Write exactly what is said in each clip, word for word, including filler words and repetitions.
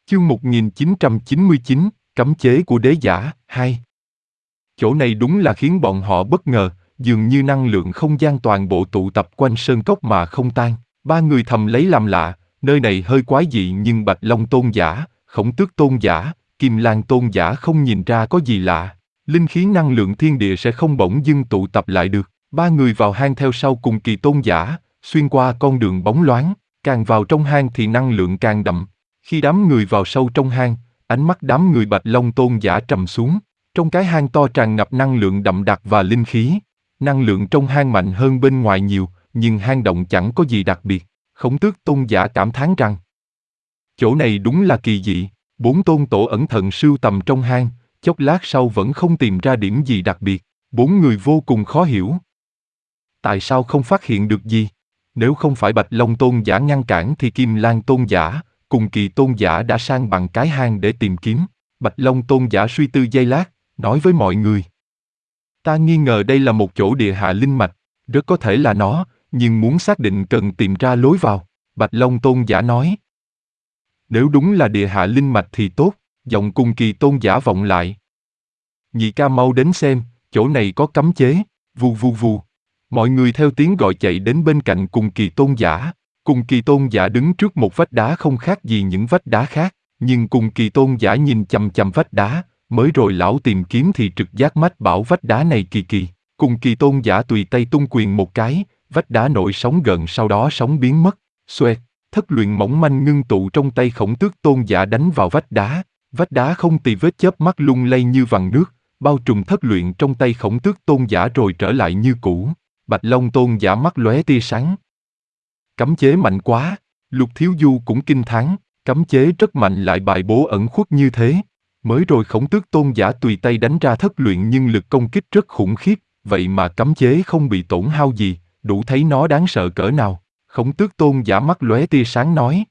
Chương một nghìn chín trăm chín mươi chín, Cấm chế của đế giả, hai. Chỗ này đúng là khiến bọn họ bất ngờ, dường như năng lượng không gian toàn bộ tụ tập quanh sơn cốc mà không tan. Ba người thầm lấy làm lạ, nơi này hơi quái dị nhưng Bạch Long tôn giả, Khổng Tước tôn giả, Kim Lang tôn giả không nhìn ra có gì lạ. Linh khí năng lượng thiên địa sẽ không bỗng dưng tụ tập lại được. Ba người vào hang theo sau cùng Kỳ tôn giả, xuyên qua con đường bóng loáng, càng vào trong hang thì năng lượng càng đậm. Khi đám người vào sâu trong hang, ánh mắt đám người Bạch Long tôn giả trầm xuống. Trong cái hang to tràn ngập năng lượng đậm đặc và linh khí. Năng lượng trong hang mạnh hơn bên ngoài nhiều, nhưng hang động chẳng có gì đặc biệt. Khổng Tước tôn giả cảm thán rằng chỗ này đúng là kỳ dị. Bốn tôn tổ ẩn thận sưu tầm trong hang, chốc lát sau vẫn không tìm ra điểm gì đặc biệt. Bốn người vô cùng khó hiểu. Tại sao không phát hiện được gì? Nếu không phải Bạch Long tôn giả ngăn cản thì Kim Lang tôn giả, cùng Kỳ tôn giả đã sang bằng cái hang để tìm kiếm. Bạch Long tôn giả suy tư giây lát, nói với mọi người. Ta nghi ngờ đây là một chỗ địa hạ linh mạch, rất có thể là nó, nhưng muốn xác định cần tìm ra lối vào. Bạch Long tôn giả nói. Nếu đúng là địa hạ linh mạch thì tốt, giọng cùng Kỳ tôn giả vọng lại. Nhị ca mau đến xem, chỗ này có cấm chế, vù vù vù. Mọi người theo tiếng gọi chạy đến bên cạnh cùng Kỳ tôn giả. Cùng Kỳ tôn giả đứng trước một vách đá không khác gì những vách đá khác, nhưng cùng Kỳ tôn giả nhìn chằm chằm vách đá, mới rồi lão tìm kiếm thì trực giác mách bảo vách đá này kỳ kỳ. Cùng Kỳ tôn giả tùy tay tung quyền một cái, vách đá nổi sóng gần sau đó sóng biến mất. Xoẹt, thất luyện mỏng manh ngưng tụ trong tay Khổng Tước tôn giả đánh vào vách đá. Vách đá không tì vết chớp mắt lung lay như vằn nước, bao trùm thất luyện trong tay Khổng Tước tôn giả rồi trở lại như cũ. Bạch Long tôn giả mắt lóe tia sáng. Cấm chế mạnh quá, Lục Thiếu Du cũng kinh thán, cấm chế rất mạnh lại bài bố ẩn khuất như thế. Mới rồi Khổng Tước tôn giả tùy tay đánh ra thất luyện nhưng lực công kích rất khủng khiếp, vậy mà cấm chế không bị tổn hao gì, đủ thấy nó đáng sợ cỡ nào. Khổng Tước tôn giả mắt lóe tia sáng nói.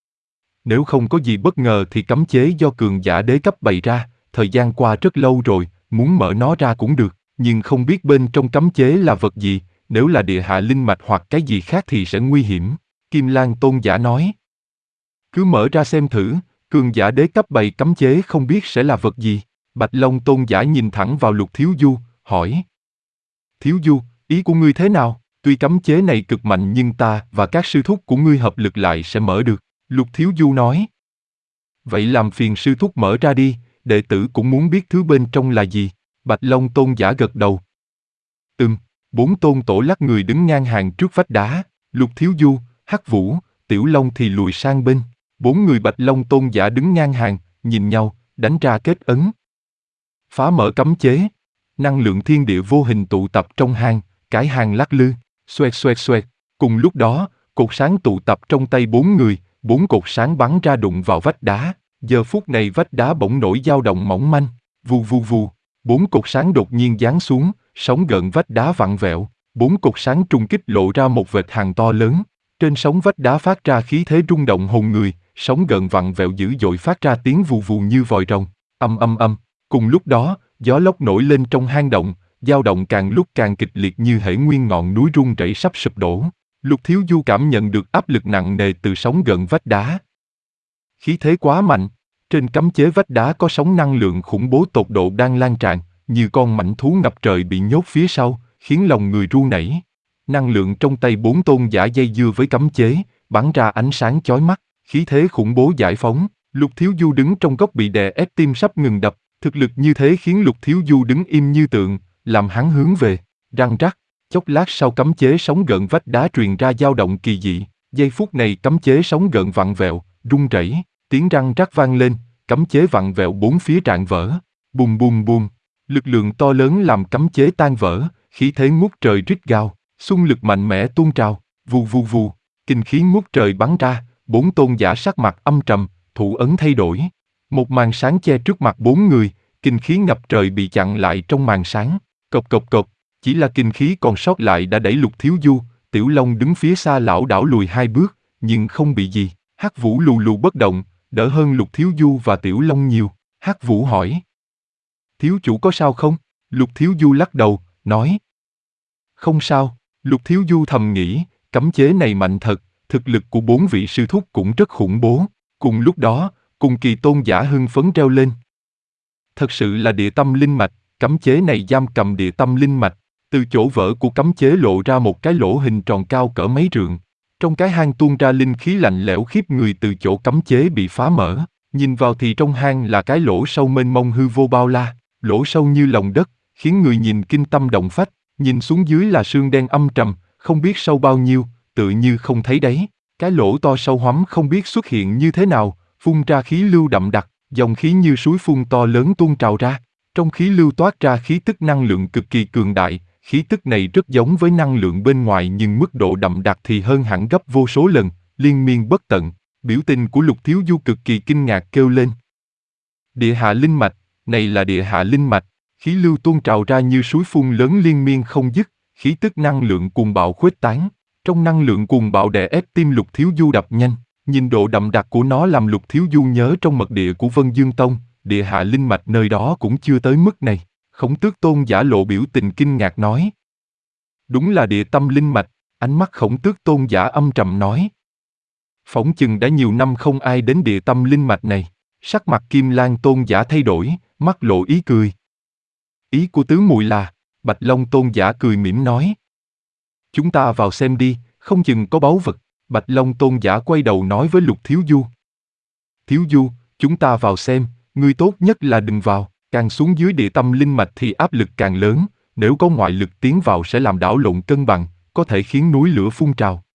Nếu không có gì bất ngờ thì cấm chế do cường giả đế cấp bày ra, thời gian qua rất lâu rồi, muốn mở nó ra cũng được, nhưng không biết bên trong cấm chế là vật gì, nếu là địa hạ linh mạch hoặc cái gì khác thì sẽ nguy hiểm. Kim Lang tôn giả nói. Cứ mở ra xem thử, cường giả đế cấp bày cấm chế không biết sẽ là vật gì. Bạch Long tôn giả nhìn thẳng vào Lục Thiếu Du, hỏi. Thiếu Du, ý của ngươi thế nào? Tuy cấm chế này cực mạnh nhưng ta và các sư thúc của ngươi hợp lực lại sẽ mở được. Lục Thiếu Du nói. Vậy làm phiền sư thúc mở ra đi, đệ tử cũng muốn biết thứ bên trong là gì. Bạch Long tôn giả gật đầu. Ừm, bốn tôn tổ lắc người đứng ngang hàng trước vách đá. Lục Thiếu Du, Hắc Vũ, Tiểu Long thì lùi sang bên. Bốn người Bạch Long tôn giả đứng ngang hàng, nhìn nhau, đánh ra kết ấn. Phá mở cấm chế. Năng lượng thiên địa vô hình tụ tập trong hang, cái hang lắc lư, xoẹt xoẹt xoẹt. Cùng lúc đó, cột sáng tụ tập trong tay bốn người, bốn cột sáng bắn ra đụng vào vách đá. Giờ phút này vách đá bỗng nổi dao động mỏng manh, vù vù vù. Bốn cột sáng đột nhiên giáng xuống, sóng gợn vách đá vặn vẹo. Bốn cột sáng trùng kích lộ ra một vệt hàng to lớn. Trên sóng vách đá phát ra khí thế rung động hồn người, sóng gợn vặn vẹo dữ dội phát ra tiếng vù vù như vòi rồng. Âm âm âm. Cùng lúc đó, gió lốc nổi lên trong hang động, dao động càng lúc càng kịch liệt như hễ nguyên ngọn núi rung rẩy sắp sụp đổ. Lục Thiếu Du cảm nhận được áp lực nặng nề từ sóng gợn vách đá. Khí thế quá mạnh. Trên cấm chế vách đá có sóng năng lượng khủng bố tột độ đang lan tràn, như con mãnh thú ngập trời bị nhốt phía sau, khiến lòng người ru nảy. Năng lượng trong tay bốn tôn giả dây dưa với cấm chế, bắn ra ánh sáng chói mắt, khí thế khủng bố giải phóng. Lục Thiếu Du đứng trong góc bị đè ép tim sắp ngừng đập, thực lực như thế khiến Lục Thiếu Du đứng im như tượng, làm hắn hướng về, răng rắc. Chốc lát sau cấm chế sóng gợn vách đá truyền ra dao động kỳ dị, giây phút này cấm chế sóng gợn vặn vẹo, rung rẩy, tiếng răng rắc vang lên, cấm chế vặn vẹo bốn phía rạn vỡ, bùm bùm bùm, lực lượng to lớn làm cấm chế tan vỡ, khí thế ngút trời rít gào, xung lực mạnh mẽ tuôn trào, vù vù vù, kinh khí ngút trời bắn ra, bốn tôn giả sắc mặt âm trầm, thủ ấn thay đổi, một màn sáng che trước mặt bốn người, kinh khí ngập trời bị chặn lại trong màn sáng, cộc cộc cộc. Chỉ là kinh khí còn sót lại đã đẩy Lục Thiếu Du, Tiểu Long đứng phía xa lảo đảo lùi hai bước, nhưng không bị gì. Hắc Vũ lù lù bất động, đỡ hơn Lục Thiếu Du và Tiểu Long nhiều. Hắc Vũ hỏi. Thiếu chủ có sao không? Lục Thiếu Du lắc đầu, nói. Không sao. Lục Thiếu Du thầm nghĩ, cấm chế này mạnh thật, thực lực của bốn vị sư thúc cũng rất khủng bố. Cùng lúc đó, Cùng kỳ tôn giả hưng phấn reo lên. Thật sự là địa tâm linh mạch, cấm chế này giam cầm địa tâm linh mạch. Từ chỗ vỡ của cấm chế lộ ra một cái lỗ hình tròn cao cỡ mấy trượng. Trong cái hang tuôn ra linh khí lạnh lẽo khiếp người từ chỗ cấm chế bị phá mở. Nhìn vào thì trong hang là cái lỗ sâu mênh mông hư vô bao la, lỗ sâu như lòng đất, khiến người nhìn kinh tâm động phách. Nhìn xuống dưới là sương đen âm trầm, không biết sâu bao nhiêu, tự như không thấy đáy. Cái lỗ to sâu hoắm không biết xuất hiện như thế nào, phun ra khí lưu đậm đặc, dòng khí như suối phun to lớn tuôn trào ra. Trong khí lưu toát ra khí tức năng lượng cực kỳ cường đại, khí tức này rất giống với năng lượng bên ngoài nhưng mức độ đậm đặc thì hơn hẳn gấp vô số lần, liên miên bất tận. Biểu tình của Lục Thiếu Du cực kỳ kinh ngạc kêu lên. Địa hạ linh mạch, này là địa hạ linh mạch, khí lưu tuôn trào ra như suối phun lớn liên miên không dứt, khí tức năng lượng cuồng bạo khuếch tán. Trong năng lượng cuồng bạo đè ép tim Lục Thiếu Du đập nhanh, nhìn độ đậm đặc của nó làm Lục Thiếu Du nhớ trong mật địa của Vân Dương Tông, địa hạ linh mạch nơi đó cũng chưa tới mức này. Khổng Tước Tôn giả lộ biểu tình kinh ngạc nói. Đúng là địa tâm linh mạch, ánh mắt Khổng Tước Tôn giả âm trầm nói. Phỏng chừng đã nhiều năm không ai đến địa tâm linh mạch này. Sắc mặt Kim Lan Tôn giả thay đổi, mắt lộ ý cười. Ý của tứ muội là, Bạch Long Tôn giả cười mỉm nói. Chúng ta vào xem đi, không chừng có báu vật. Bạch Long Tôn giả quay đầu nói với Lục Thiếu Du. Thiếu Du, chúng ta vào xem, ngươi tốt nhất là đừng vào. Càng xuống dưới địa tâm linh mạch thì áp lực càng lớn, nếu có ngoại lực tiến vào sẽ làm đảo lộn cân bằng, có thể khiến núi lửa phun trào.